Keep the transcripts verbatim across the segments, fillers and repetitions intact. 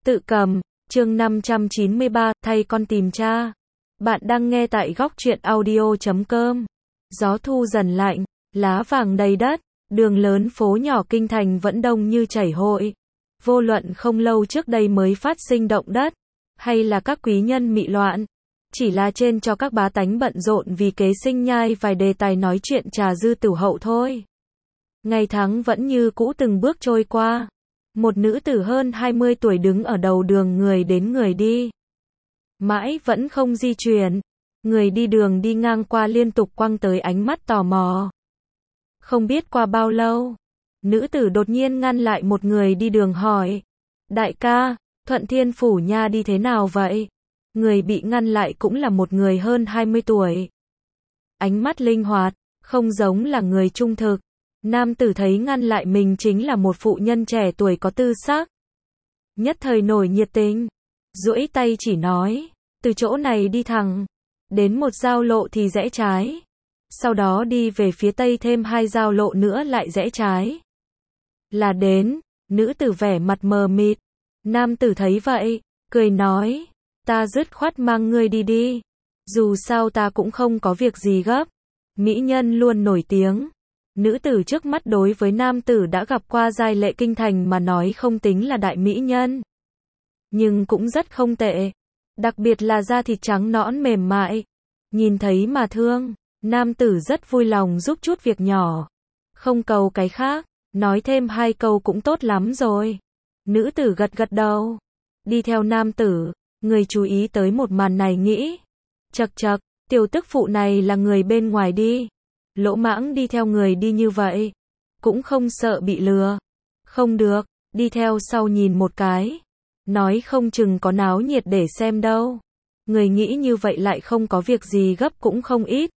Tự cầm, chương năm trăm chín mươi ba, thay con tìm cha. Bạn đang nghe tại góc truyện audio chấm com. Gió thu dần lạnh, lá vàng đầy đất, đường lớn phố nhỏ kinh thành vẫn đông như chảy hội. Vô luận không lâu trước đây mới phát sinh động đất, hay là các quý nhân mị loạn, chỉ là trên cho các bá tánh bận rộn vì kế sinh nhai vài đề tài nói chuyện trà dư tửu hậu thôi. Ngày tháng vẫn như cũ từng bước trôi qua. Một nữ tử hơn hai mươi tuổi đứng ở đầu đường, người đến người đi. Mãi vẫn không di chuyển. Người đi đường đi ngang qua liên tục quăng tới ánh mắt tò mò. Không biết qua bao lâu, nữ tử đột nhiên ngăn lại một người đi đường hỏi. Đại ca, Thuận Thiên Phủ nha đi thế nào vậy? Người bị ngăn lại cũng là một người hơn hai mươi tuổi. Ánh mắt linh hoạt, không giống là người trung thực. Nam tử thấy ngăn lại mình chính là một phụ nhân trẻ tuổi có tư sắc. Nhất thời nổi nhiệt tình, duỗi tay chỉ nói, từ chỗ này đi thẳng, đến một giao lộ thì rẽ trái. Sau đó đi về phía tây thêm hai giao lộ nữa lại rẽ trái. Là đến, nữ tử vẻ mặt mờ mịt. Nam tử thấy vậy, cười nói, ta dứt khoát mang ngươi đi đi. Dù sao ta cũng không có việc gì gấp. Mỹ nhân luôn nổi tiếng. Nữ tử trước mắt đối với nam tử đã gặp qua giai lệ kinh thành mà nói không tính là đại mỹ nhân. Nhưng cũng rất không tệ. Đặc biệt là da thịt trắng nõn mềm mại. Nhìn thấy mà thương, nam tử rất vui lòng giúp chút việc nhỏ. Không cầu cái khác, nói thêm hai câu cũng tốt lắm rồi. Nữ tử gật gật đầu. Đi theo nam tử, người chú ý tới một màn này nghĩ. Chậc chậc, tiểu tức phụ này là người bên ngoài đi. Lỗ mãng đi theo người đi như vậy, cũng không sợ bị lừa. Không được, đi theo sau nhìn một cái. Nói không chừng có náo nhiệt để xem đâu. Người nghĩ như vậy lại không có việc gì gấp cũng không ít.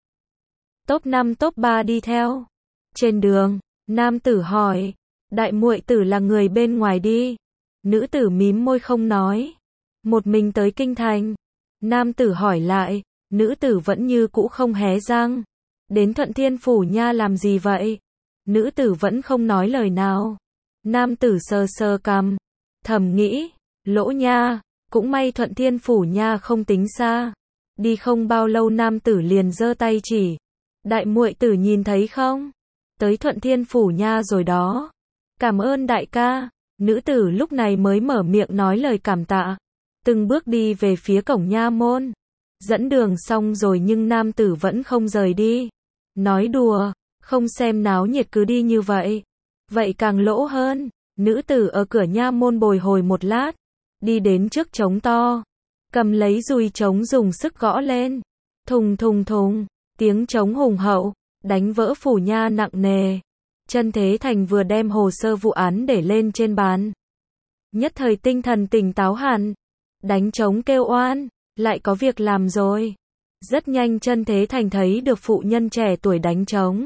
Top năm top ba đi theo. Trên đường, nam tử hỏi, đại muội tử là người bên ngoài đi. Nữ tử mím môi không nói. Một mình tới kinh thành. Nam tử hỏi lại, nữ tử vẫn như cũ không hé răng. Đến Thuận Thiên Phủ nha làm gì vậy? Nữ tử vẫn không nói lời nào. Nam tử sờ sờ cằm, thầm nghĩ, lỗ nha, cũng may Thuận Thiên Phủ nha không tính xa. Đi không bao lâu nam tử liền giơ tay chỉ. Đại muội tử nhìn thấy không? Tới Thuận Thiên Phủ nha rồi đó. Cảm ơn đại ca. Nữ tử lúc này mới mở miệng nói lời cảm tạ. Từng bước đi về phía cổng nha môn. Dẫn đường xong rồi nhưng nam tử vẫn không rời đi. Nói đùa, không xem náo nhiệt cứ đi như vậy. Vậy càng lỗ hơn. Nữ tử ở cửa nha môn bồi hồi một lát. Đi đến trước trống to. Cầm lấy dùi trống dùng sức gõ lên. Thùng thùng thùng. Tiếng trống hùng hậu. Đánh vỡ phủ nha nặng nề. Chân Thế Thành vừa đem hồ sơ vụ án để lên trên bàn. Nhất thời tinh thần tỉnh táo hẳn. Đánh trống kêu oan. Lại có việc làm rồi. Rất nhanh Chân Thế Thành thấy được phụ nhân trẻ tuổi đánh trống.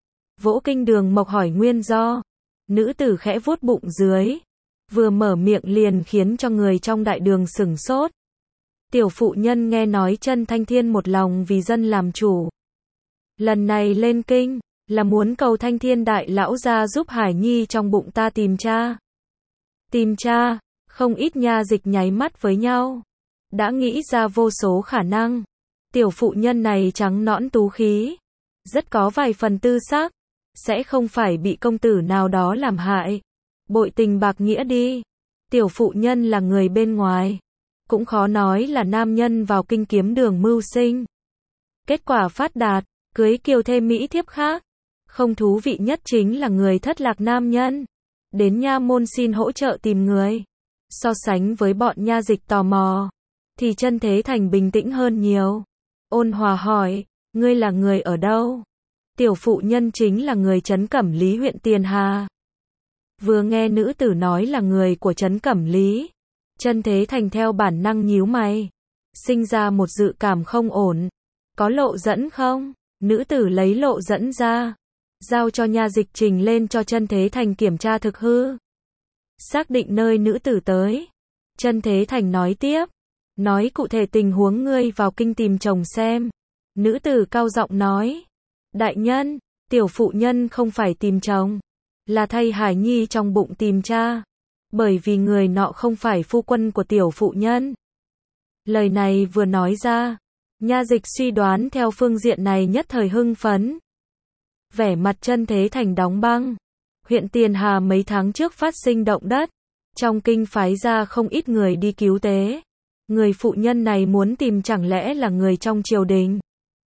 Vỗ Kinh Đường Mộc hỏi nguyên do. Nữ tử khẽ vuốt bụng dưới. Vừa mở miệng liền khiến cho người trong đại đường sửng sốt. Tiểu phụ nhân nghe nói Chân Thanh Thiên một lòng vì dân làm chủ. Lần này lên kinh, là muốn cầu Thanh Thiên đại lão ra giúp Hải Nhi trong bụng ta tìm cha. Tìm cha, không ít nha dịch nháy mắt với nhau. Đã nghĩ ra vô số khả năng. Tiểu phụ nhân này trắng nõn tú khí. Rất có vài phần tư sắc. Sẽ không phải bị công tử nào đó làm hại. Bội tình bạc nghĩa đi. Tiểu phụ nhân là người bên ngoài. Cũng khó nói là nam nhân vào kinh kiếm đường mưu sinh. Kết quả phát đạt, cưới kiều thê mỹ thiếp khác. Không thú vị nhất chính là người thất lạc nam nhân. Đến nha môn xin hỗ trợ tìm người. So sánh với bọn nha dịch tò mò. Thì Chân Thế Thành bình tĩnh hơn nhiều. Ôn hòa hỏi, ngươi là người ở đâu? Tiểu phụ nhân chính là người Trấn Cẩm Lý huyện Tiền Hà. Vừa nghe nữ tử nói là người của Trấn Cẩm Lý. Chân Thế Thành theo bản năng nhíu mày. Sinh ra một dự cảm không ổn. Có lộ dẫn không? Nữ tử lấy lộ dẫn ra. Giao cho nha dịch trình lên cho Chân Thế Thành kiểm tra thực hư. Xác định nơi nữ tử tới. Chân Thế Thành nói tiếp. Nói cụ thể tình huống ngươi vào kinh tìm chồng xem. Nữ tử cao giọng nói. Đại nhân, tiểu phụ nhân không phải tìm chồng. Là thay Hải Nhi trong bụng tìm cha. bởi vì người nọ không phải phu quân của tiểu phụ nhân. Lời này vừa nói ra, Nha Dịch suy đoán theo phương diện này nhất thời hưng phấn. Vẻ mặt Chân Thế Thành đóng băng. Huyện Tiền Hà mấy tháng trước phát sinh động đất, trong kinh phái ra không ít người đi cứu tế. Người phụ nhân này muốn tìm chẳng lẽ là người trong triều đình.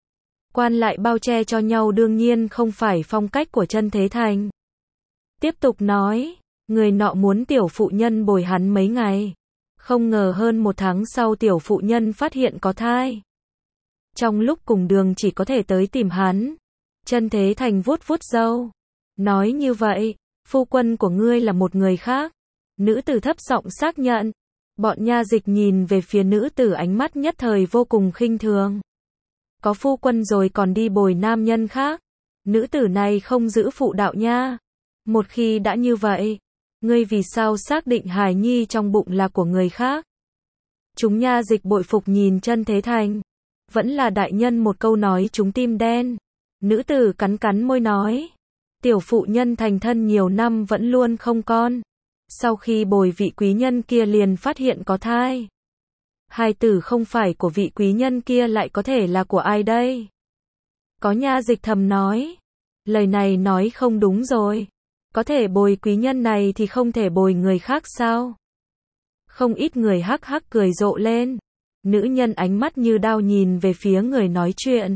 Quan lại bao che cho nhau đương nhiên không phải phong cách của Chân Thế Thành. Tiếp tục nói, người nọ muốn tiểu phụ nhân bồi hắn mấy ngày. Không ngờ hơn một tháng sau tiểu phụ nhân phát hiện có thai. Trong lúc cùng đường chỉ có thể tới tìm hắn. Chân Thế Thành vuốt vuốt râu. Nói như vậy, phu quân của ngươi là một người khác. Nữ tử thấp giọng xác nhận. Bọn nha dịch nhìn về phía nữ tử ánh mắt nhất thời vô cùng khinh thường. Có phu quân rồi còn đi bồi nam nhân khác. Nữ tử này không giữ phụ đạo nha. Một khi đã như vậy, ngươi vì sao xác định hài nhi trong bụng là của người khác? Chúng nha dịch bội phục nhìn Chân Thế Thành. Vẫn là đại nhân một câu nói chúng tim đen. Nữ tử cắn cắn môi nói. Tiểu phụ nhân thành thân nhiều năm vẫn luôn không con. Sau khi bồi vị quý nhân kia liền phát hiện có thai. Hài tử không phải của vị quý nhân kia lại có thể là của ai đây? Có nha dịch thầm nói. Lời này nói không đúng rồi. Có thể bồi quý nhân này thì không thể bồi người khác sao? Không ít người hắc hắc cười rộ lên. Nữ nhân ánh mắt như đao nhìn về phía người nói chuyện.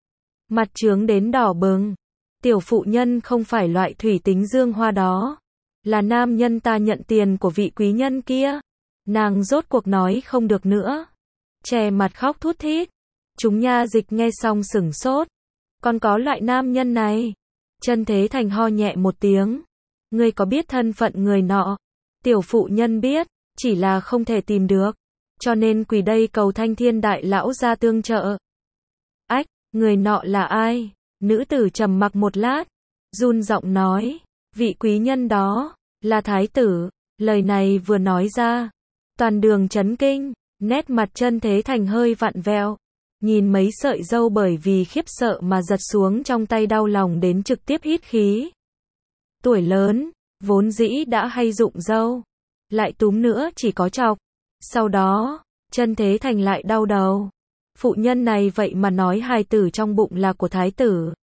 Mặt trướng đến đỏ bừng. Tiểu phụ nhân không phải loại thủy tính dương hoa đó. Là nam nhân ta nhận tiền của vị quý nhân kia. Nàng rốt cuộc nói không được nữa. Che mặt khóc thút thít. Chúng nha dịch nghe xong sửng sốt. Còn có loại nam nhân này. Chân Thế Thành ho nhẹ một tiếng. Ngươi có biết thân phận người nọ? Tiểu phụ nhân biết, chỉ là không thể tìm được. Cho nên quỳ đây cầu Thanh Thiên đại lão ra tương trợ. Ách, người nọ là ai? Nữ tử trầm mặc một lát, run giọng nói, vị quý nhân đó, là thái tử. Lời này vừa nói ra, toàn đường chấn kinh, nét mặt Chân Thế Thành hơi vặn vẹo. Nhìn mấy sợi râu bởi vì khiếp sợ mà giật xuống trong tay đau lòng đến trực tiếp hít khí. Tuổi lớn, vốn dĩ đã hay rụng râu, lại túm nữa chỉ có chọc. Sau đó, Chân Thế Thành lại đau đầu. Phụ nhân này vậy mà nói hài tử trong bụng là của thái tử.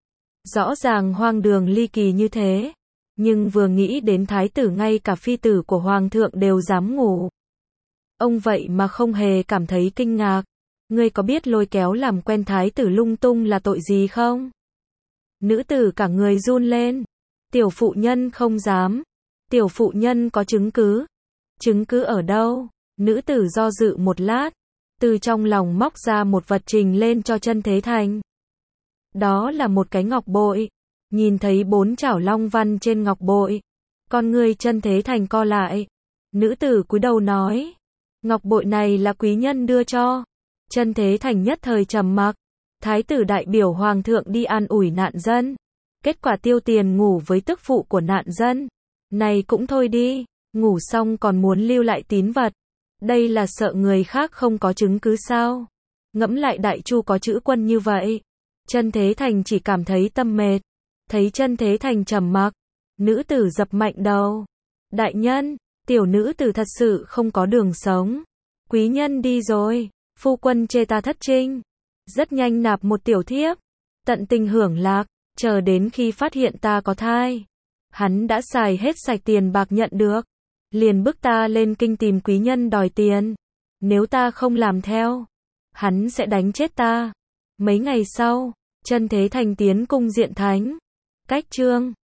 Rõ ràng hoang đường ly kỳ như thế. Nhưng vừa nghĩ đến thái tử ngay cả phi tử của hoàng thượng đều dám ngủ. Ông vậy mà không hề cảm thấy kinh ngạc. Ngươi có biết lôi kéo làm quen thái tử lung tung là tội gì không? Nữ tử cả người run lên. Tiểu phụ nhân không dám. Tiểu phụ nhân có chứng cứ. Chứng cứ ở đâu? Nữ tử do dự một lát. Từ trong lòng móc ra một vật trình lên cho Chân Thế Thành. Đó là một cái ngọc bội. Nhìn thấy bốn chảo long văn trên ngọc bội. Con người Chân Thế Thành co lại. Nữ tử cúi đầu nói. Ngọc bội này là quý nhân đưa cho. Chân Thế Thành nhất thời trầm mặc. Thái tử đại biểu hoàng thượng đi an ủi nạn dân. Kết quả tiêu tiền ngủ với tức phụ của nạn dân. Này cũng thôi đi. Ngủ xong còn muốn lưu lại tín vật. Đây là sợ người khác không có chứng cứ sao? Ngẫm lại đại chu có chữ quân như vậy. Chân Thế Thành chỉ cảm thấy tâm mệt. Thấy Chân Thế Thành trầm mặc. Nữ tử dập mạnh đầu. Đại nhân, tiểu nữ tử thật sự không có đường sống. Quý nhân đi rồi. Phu quân chê ta thất trinh. Rất nhanh nạp một tiểu thiếp. Tận tình hưởng lạc. Chờ đến khi phát hiện ta có thai. Hắn đã xài hết sạch tiền bạc nhận được. Liền bức ta lên kinh tìm quý nhân đòi tiền. Nếu ta không làm theo, hắn sẽ đánh chết ta. Mấy ngày sau, Chân Thế Thành tiến cung diện thánh. Cách chương